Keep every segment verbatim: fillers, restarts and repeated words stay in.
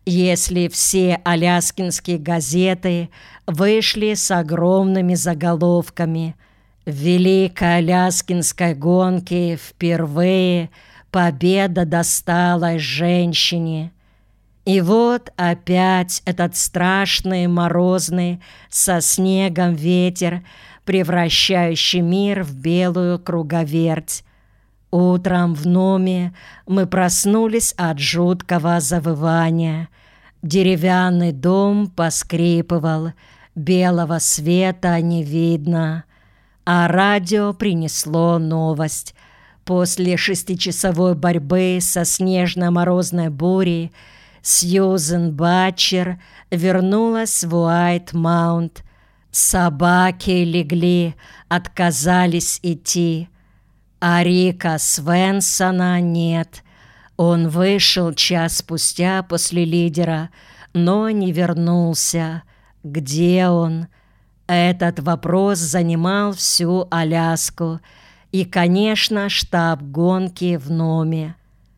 если все аляскинские газеты вышли с огромными заголовками «В Великой Аляскинской гонке впервые победа досталась женщине». И вот опять этот страшный морозный со снегом ветер, превращающий мир в белую круговерть. Утром в Номе мы проснулись от жуткого завывания. Деревянный дом поскрипывал, белого света не видно. А радио принесло новость. После шестичасовой борьбы со снежно-морозной бурей Сьюзен Батчер вернулась в Уайт-Маунт. Собаки легли, отказались идти. А Рика Свенсона нет. Он вышел час спустя после лидера, но не вернулся. Где он? Этот вопрос занимал всю Аляску и, конечно, штаб гонки в Номе.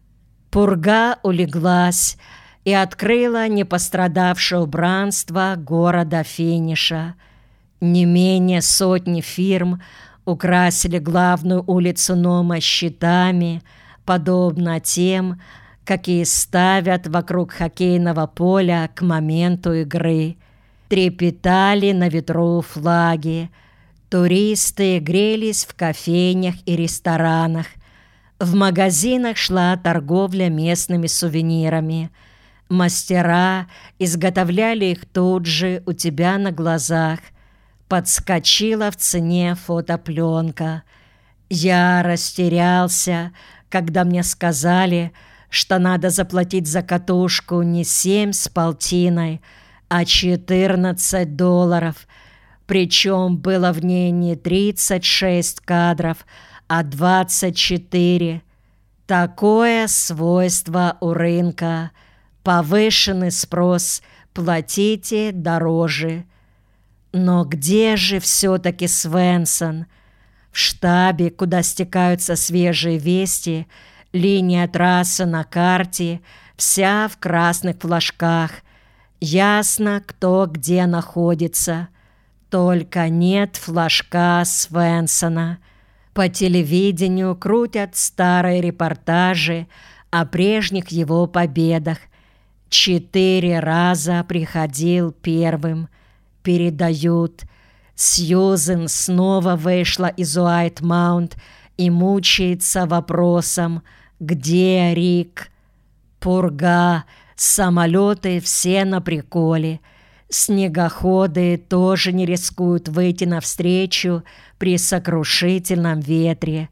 Пурга улеглась и открыла непострадавшее убранство города финиша. Не менее сотни фирм украсили главную улицу Нома щитами, подобно тем, какие ставят вокруг хоккейного поля к моменту игры. Трепетали на ветру флаги. Туристы грелись в кофейнях и ресторанах. В магазинах шла торговля местными сувенирами. Мастера изготовляли их тут же у тебя на глазах. Подскочила в цене фотопленка. Я растерялся, когда мне сказали, что надо заплатить за катушку не семь с полтиной, а четырнадцать долларов. Причем было в ней не тридцать шесть кадров, а двадцать четыре. Такое свойство у рынка. Повышенный спрос, платите дороже. Но где же все-таки Свенсон? В штабе, куда стекаются свежие вести, линия трассы на карте, вся в красных флажках. Ясно, кто где находится. Только нет флажка Свенсона. По телевидению крутят старые репортажи о прежних его победах. Четыре раза приходил первым. Передают. Сьюзен снова вышла из Уайт-Маунт и мучается вопросом, где Рик? Пурга, самолеты все на приколе. Снегоходы тоже не рискуют выйти навстречу при сокрушительном ветре.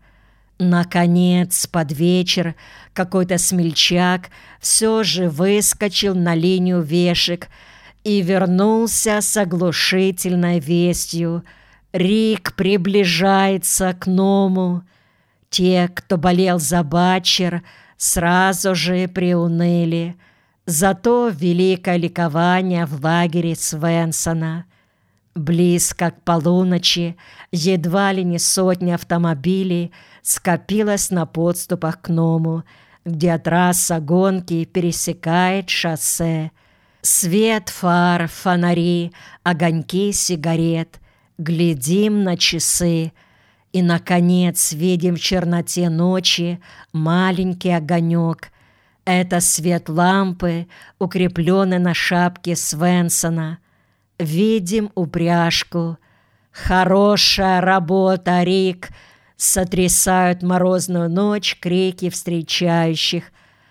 Наконец, под вечер какой-то смельчак все же выскочил на линию вешек и вернулся с оглушительной вестью. Рик приближается к Ному. Те, кто болел за Батчер, сразу же приуныли. Зато великое ликование в лагере Свенсона. Близко к полуночи едва ли не сотня автомобилей скопилась на подступах к Ному, где трасса гонки пересекает шоссе. Свет фар, фонари, огоньки сигарет. Глядим на часы и, наконец, видим в черноте ночи маленький огонек. Это свет лампы, укрепленный на шапке Свенсона. Видим упряжку. «Хорошая работа, Рик!» Сотрясают морозную ночь крики встречающих.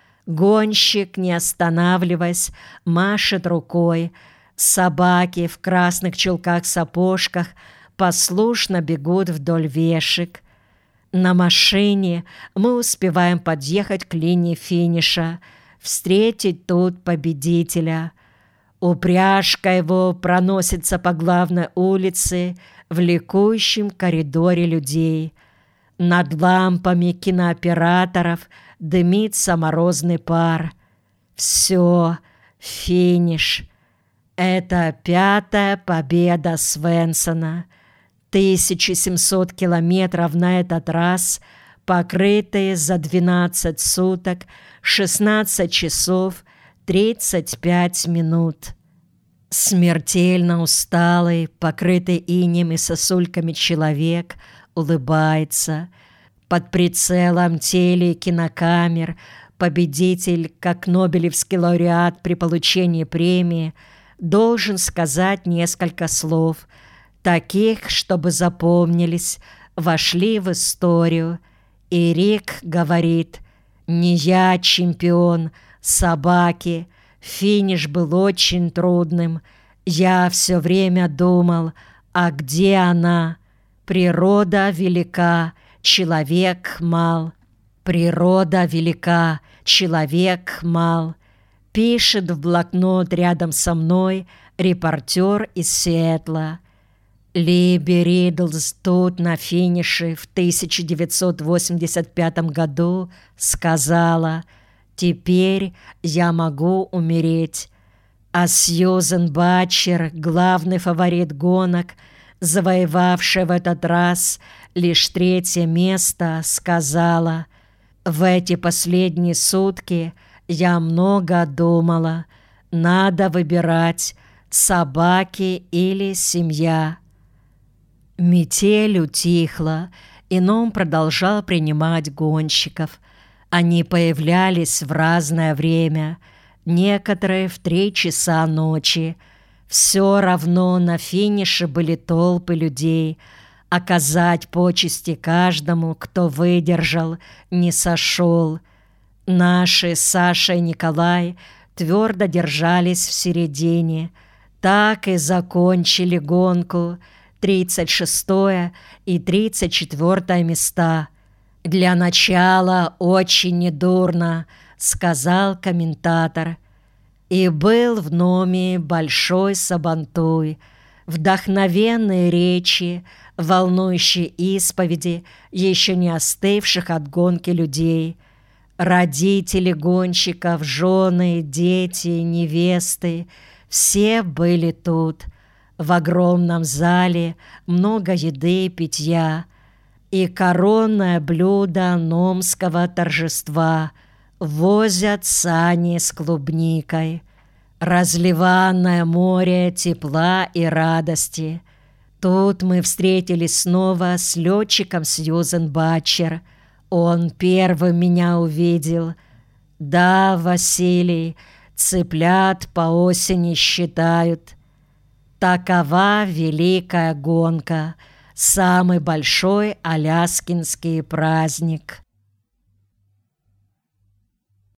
Гонщик, не останавливаясь, машет рукой. Собаки в красных чулках-сапожках послушно бегут вдоль вешек. На машине мы успеваем подъехать к линии финиша, встретить тут победителя. Упряжка его проносится по главной улице в ликующем коридоре людей. Над лампами кинооператоров дымится морозный пар. Все, финиш. Это пятая победа Свенсона. тысяча семьсот километров на этот раз, покрытые за двенадцать суток, шестнадцать часов, тридцать пять минут. Смертельно усталый, покрытый инеем и сосульками человек улыбается. Под прицелом телекинокамер победитель, как нобелевский лауреат при получении премии, должен сказать несколько слов, таких, чтобы запомнились, вошли в историю. И Рик говорит: «Не я чемпион, собаки. Финиш был очень трудным. Я все время думал, а где она? Природа велика, человек мал. Природа велика, человек мал», пишет в блокнот рядом со мной репортер из Сиэтла. Либи Ридлс тут на финише в тысяча девятьсот восемьдесят пятом году сказала: «Теперь я могу умереть». А Сьюзен Батчер, главный фаворит гонок, завоевавшая в этот раз лишь третье место, сказала: «В эти последние сутки я много думала. Надо выбирать, собаки или семья». Метель утихла, и Ном продолжал принимать гонщиков. Они появлялись в разное время, некоторые в три часа ночи. Все равно на финише были толпы людей. Оказать почести каждому, кто выдержал, не сошел. Наши Саша и Николай твердо держались в середине. Так и закончили гонку. тридцать шестое и тридцать четвёртое места. «Для начала очень недурно», — сказал комментатор. И был в Номе большой сабантуй, вдохновенные речи, волнующие исповеди еще не остывших от гонки людей. Родители гонщиков, жены, дети, невесты — все были тут. В огромном зале много еды и питья. И коронное блюдо номского торжества — возят сани с клубникой. Разливанное море тепла и радости. Тут мы встретились снова с летчиком Сьюзен Батчер. Он первым меня увидел. «Да, Василий, цыплят по осени считают». Такова великая гонка, самый большой аляскинский праздник.